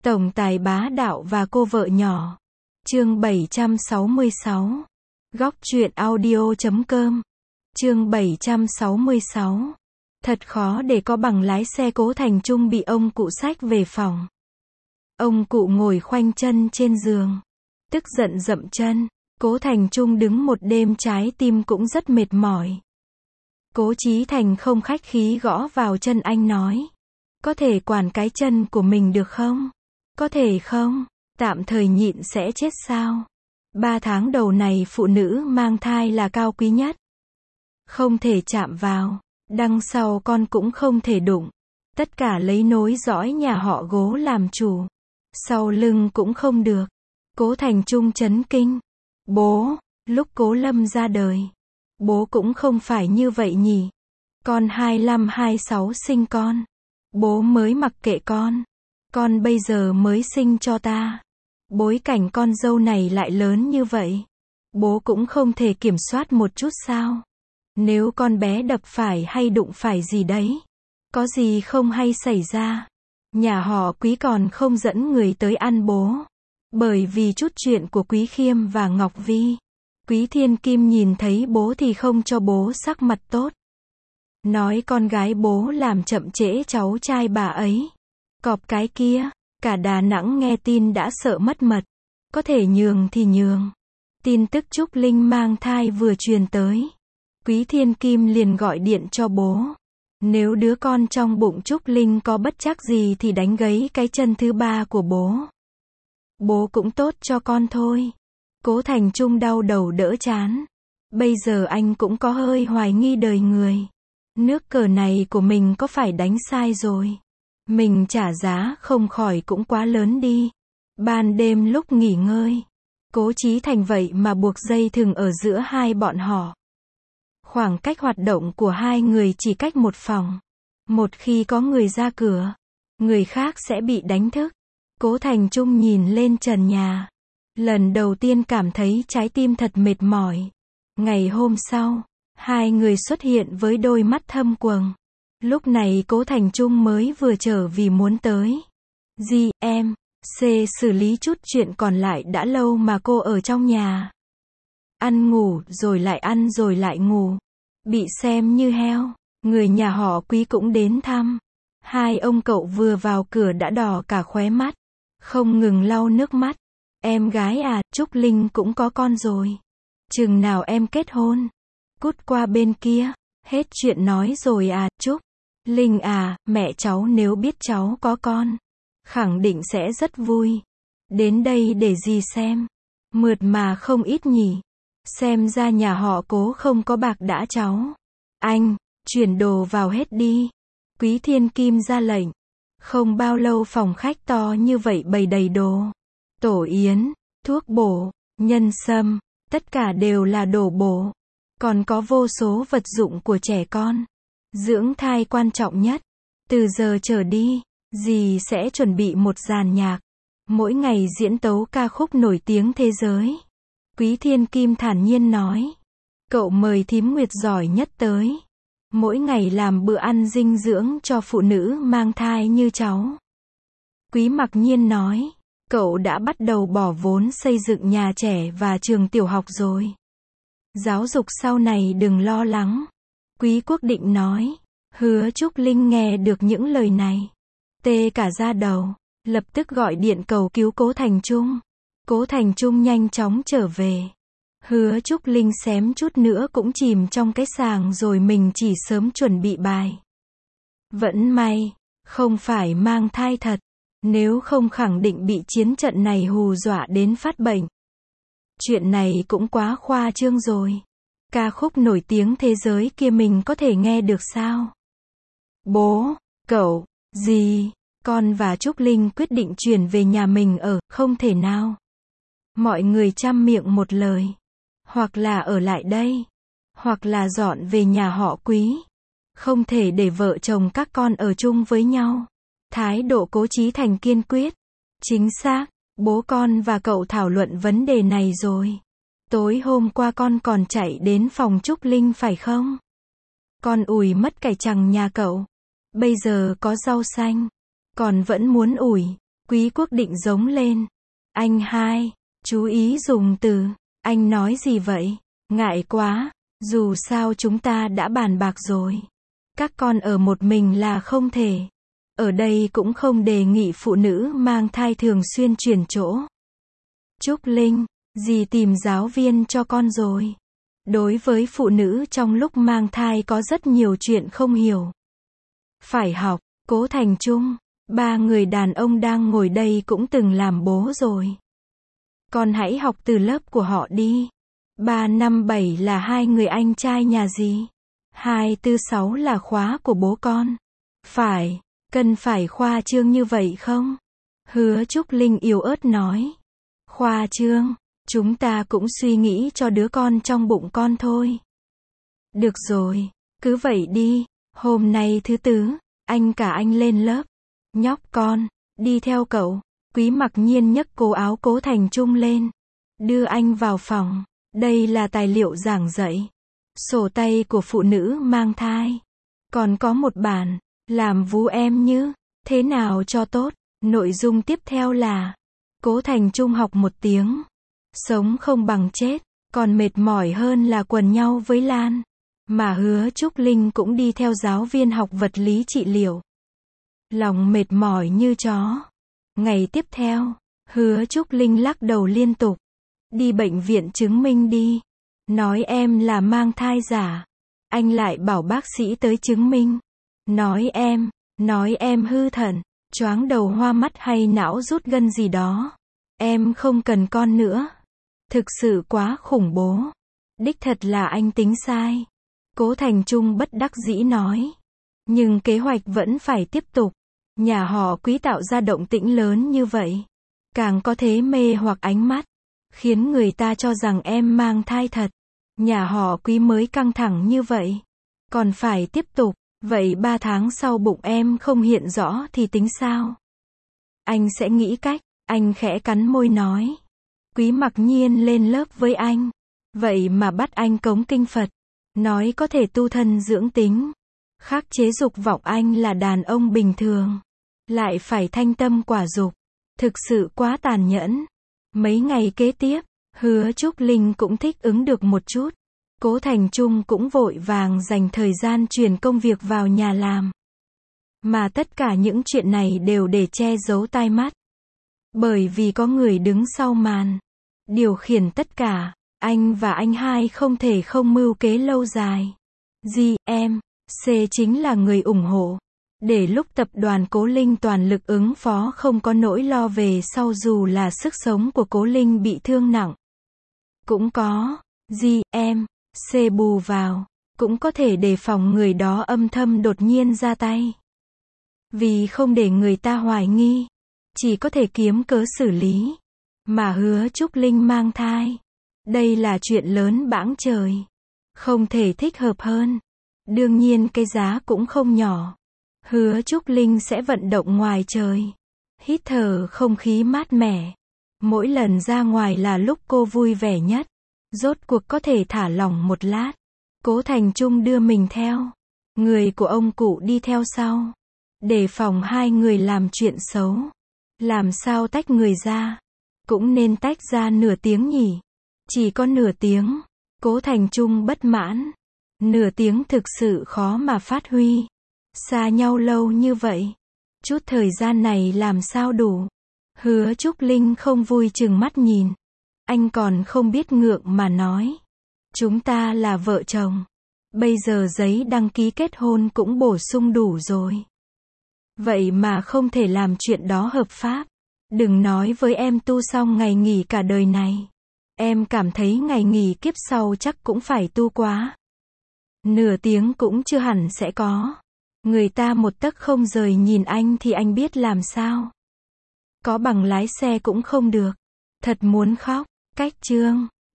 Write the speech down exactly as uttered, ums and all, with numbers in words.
Tổng tài bá đạo và cô vợ nhỏ. Chương bảy trăm sáu mươi sáu. Góc truyện audio chấm com. Chương bảy trăm sáu mươi sáu. Thật khó để có bằng lái xe. Cố Thành Trung bị ông cụ xách về phòng. Ông cụ ngồi khoanh chân trên giường, tức giận dậm chân. Cố Thành Trung đứng một đêm trái tim cũng rất mệt mỏi. Cố Chí Thành không khách khí gõ vào chân anh nói: có thể quản cái chân của mình được không? Có thể không? Tạm thời nhịn sẽ chết sao? Ba tháng đầu này phụ nữ mang thai là cao quý nhất. Không thể chạm vào. Đằng sau con cũng không thể đụng. Tất cả lấy nối dõi nhà họ Cố làm chủ. Sau lưng cũng không được. Cố Thành Trung chấn kinh. Bố, lúc Cố Lâm ra đời, bố cũng không phải như vậy nhỉ? Con hai lăm hai sáu sinh con. Bố mới mặc kệ con. Con bây giờ mới sinh cho ta. Bối cảnh con dâu này lại lớn như vậy. Bố cũng không thể kiểm soát một chút sao? Nếu con bé đập phải hay đụng phải gì đấy, có gì không hay xảy ra, nhà họ Quý còn không dẫn người tới ăn bố. Bởi vì chút chuyện của Quý Khiêm và Ngọc Vi, Quý Thiên Kim nhìn thấy bố thì không cho bố sắc mặt tốt. Nói con gái bố làm chậm trễ cháu trai bà ấy. Cọp cái kia, cả Đà Nẵng nghe tin đã sợ mất mật. Có thể nhường thì nhường. Tin tức Trúc Linh mang thai vừa truyền tới, Quý Thiên Kim liền gọi điện cho bố. Nếu đứa con trong bụng Trúc Linh có bất trắc gì thì đánh gãy cái chân thứ ba của bố. Bố cũng tốt cho con thôi. Cố Thành Trung đau đầu đỡ chán. Bây giờ anh cũng có hơi hoài nghi đời người. Nước cờ này của mình có phải đánh sai rồi? Mình trả giá không khỏi cũng quá lớn đi. Ban đêm lúc nghỉ ngơi, Cố Chí Thành vậy mà buộc dây thừng ở giữa hai bọn họ. Khoảng cách hoạt động của hai người chỉ cách một phòng. Một khi có người ra cửa, người khác sẽ bị đánh thức. Cố Thành Trung nhìn lên trần nhà. Lần đầu tiên cảm thấy trái tim thật mệt mỏi. Ngày hôm sau, hai người xuất hiện với đôi mắt thâm quầng. Lúc này Cố Thành Trung mới vừa trở vì muốn tới G M C xử lý chút chuyện còn lại đã lâu mà cô ở trong nhà. Ăn ngủ, rồi lại ăn rồi lại ngủ. Bị xem như heo. Người nhà họ Quý cũng đến thăm. Hai ông cậu vừa vào cửa đã đỏ cả khóe mắt. Không ngừng lau nước mắt. Em gái à, Trúc Linh cũng có con rồi. Chừng nào em kết hôn? Cút qua bên kia. Hết chuyện nói rồi à, Trúc Linh à, mẹ cháu nếu biết cháu có con, khẳng định sẽ rất vui. Đến đây để gì xem. Mượt mà không ít nhỉ. Xem ra nhà họ Cố không có bạc đã cháu. Anh, chuyển đồ vào hết đi. Quý Thiên Kim ra lệnh. Không bao lâu phòng khách to như vậy bày đầy đồ. Tổ yến, thuốc bổ, nhân sâm, tất cả đều là đồ bổ. Còn có vô số vật dụng của trẻ con. Dưỡng thai quan trọng nhất. Từ giờ trở đi, dì sẽ chuẩn bị một dàn nhạc. Mỗi ngày diễn tấu ca khúc nổi tiếng thế giới. Quý Thiên Kim thản nhiên nói. Cậu mời thím Nguyệt giỏi nhất tới. Mỗi ngày làm bữa ăn dinh dưỡng cho phụ nữ mang thai như cháu. Quý Mặc Nhiên nói. Cậu đã bắt đầu bỏ vốn xây dựng nhà trẻ và trường tiểu học rồi. Giáo dục sau này đừng lo lắng. Quý Quốc Định nói. Hứa Trúc Linh nghe được những lời này, tê cả da đầu, lập tức gọi điện cầu cứu Cố Thành Trung. Cố Thành Trung nhanh chóng trở về. Hứa Trúc Linh xém chút nữa cũng chìm trong cái sàng rồi, mình chỉ sớm chuẩn bị bài. Vẫn may, không phải mang thai thật, nếu không khẳng định bị chiến trận này hù dọa đến phát bệnh. Chuyện này cũng quá khoa trương rồi. Ca khúc nổi tiếng thế giới kia mình có thể nghe được sao? Bố, cậu, dì, con và Trúc Linh quyết định chuyển về nhà mình ở, không thể nào. Mọi người chăm miệng một lời. Hoặc là ở lại đây, hoặc là dọn về nhà họ Quý. Không thể để vợ chồng các con ở chung với nhau. Thái độ Cố Chí Thành kiên quyết. Chính xác, bố con và cậu thảo luận vấn đề này rồi. Tối hôm qua con còn chạy đến phòng Trúc Linh phải không? Con ủi mất cải trằng nhà cậu. Bây giờ có rau xanh, còn vẫn muốn ủi. Quý Quốc định giống lên. Anh hai, chú ý dùng từ. Anh nói gì vậy? Ngại quá, dù sao chúng ta đã bàn bạc rồi. Các con ở một mình là không thể. Ở đây cũng không đề nghị phụ nữ mang thai thường xuyên chuyển chỗ. Trúc Linh, dì tìm giáo viên cho con rồi. Đối với phụ nữ trong lúc mang thai có rất nhiều chuyện không hiểu. Phải học. Cố Thành Trung, ba người đàn ông đang ngồi đây cũng từng làm bố rồi. Con hãy học từ lớp của họ đi. ba năm bảy là hai người anh trai nhà dì. hai tư sáu là khóa của bố con. Phải, cần phải khoa trương như vậy không? Hứa Trúc Linh yếu ớt nói. Khoa trương, chúng ta cũng suy nghĩ cho đứa con trong bụng con thôi. Được rồi, cứ vậy đi, hôm nay thứ tư, anh cả anh lên lớp. Nhóc con, đi theo cậu. Quý Mặc Nhiên nhấc cố áo Cố Thành Trung lên. Đưa anh vào phòng. Đây là tài liệu giảng dạy. Sổ tay của phụ nữ mang thai. Còn có một bản. Làm vú em như thế nào cho tốt. Nội dung tiếp theo là Cố Thành Trung học một tiếng. Sống không bằng chết. Còn mệt mỏi hơn là quần nhau với Lan. Mà Hứa Trúc Linh cũng đi theo giáo viên học vật lý trị liệu. Lòng mệt mỏi như chó. Ngày tiếp theo, Hứa Trúc Linh lắc đầu liên tục. Đi bệnh viện chứng minh đi. Nói em là mang thai giả. Anh lại bảo bác sĩ tới chứng minh. Nói em, nói em hư thận, choáng đầu hoa mắt hay não rút gân gì đó. Em không cần con nữa. Thực sự quá khủng bố. Đích thật là anh tính sai. Cố Thành Trung bất đắc dĩ nói. Nhưng kế hoạch vẫn phải tiếp tục. Nhà họ Quý tạo ra động tĩnh lớn như vậy. Càng có thế mê hoặc ánh mắt. Khiến người ta cho rằng em mang thai thật. Nhà họ Quý mới căng thẳng như vậy. Còn phải tiếp tục. Vậy ba tháng sau bụng em không hiện rõ thì tính sao? Anh sẽ nghĩ cách. Anh khẽ cắn môi nói. Quý Mặc Nhiên lên lớp với anh. Vậy mà bắt anh cống kinh Phật. Nói có thể tu thân dưỡng tính. Khắc chế dục vọng anh là đàn ông bình thường. Lại phải thanh tâm quả dục. Thực sự quá tàn nhẫn. Mấy ngày kế tiếp, Hứa Trúc Linh cũng thích ứng được một chút. Cố Thành Trung cũng vội vàng dành thời gian chuyển công việc vào nhà làm. Mà tất cả những chuyện này đều để che giấu tai mắt. Bởi vì có người đứng sau màn. Điều khiển tất cả. Anh và anh hai không thể không mưu kế lâu dài. G M C chính là người ủng hộ. Để lúc tập đoàn Cố Linh toàn lực ứng phó không có nỗi lo về sau dù là sức sống của Cố Linh bị thương nặng. Cũng có. G M C bù vào. Cũng có thể đề phòng người đó âm thầm đột nhiên ra tay. Vì không để người ta hoài nghi. Chỉ có thể kiếm cớ xử lý. Mà Hứa Trúc Linh mang thai. Đây là chuyện lớn bãng trời. Không thể thích hợp hơn. Đương nhiên cái giá cũng không nhỏ. Hứa Trúc Linh sẽ vận động ngoài trời. Hít thở không khí mát mẻ. Mỗi lần ra ngoài là lúc cô vui vẻ nhất. Rốt cuộc có thể thả lỏng một lát. Cố Thành Trung đưa mình theo. Người của ông cụ đi theo sau. Đề phòng hai người làm chuyện xấu. Làm sao tách người ra? Cũng nên tách ra nửa tiếng nhỉ? Chỉ có nửa tiếng. Cố Thành Trung bất mãn. Nửa tiếng thực sự khó mà phát huy. Xa nhau lâu như vậy. Chút thời gian này làm sao đủ? Hứa Trúc Linh không vui chừng mắt nhìn. Anh còn không biết ngượng mà nói. Chúng ta là vợ chồng. Bây giờ giấy đăng ký kết hôn cũng bổ sung đủ rồi. Vậy mà không thể làm chuyện đó hợp pháp. Đừng nói với em tu xong ngày nghỉ cả đời này. Em cảm thấy ngày nghỉ kiếp sau chắc cũng phải tu quá. Nửa tiếng cũng chưa hẳn sẽ có. Người ta một tấc không rời nhìn anh thì anh biết làm sao. Có bằng lái xe cũng không được. Thật muốn khóc. Cách chương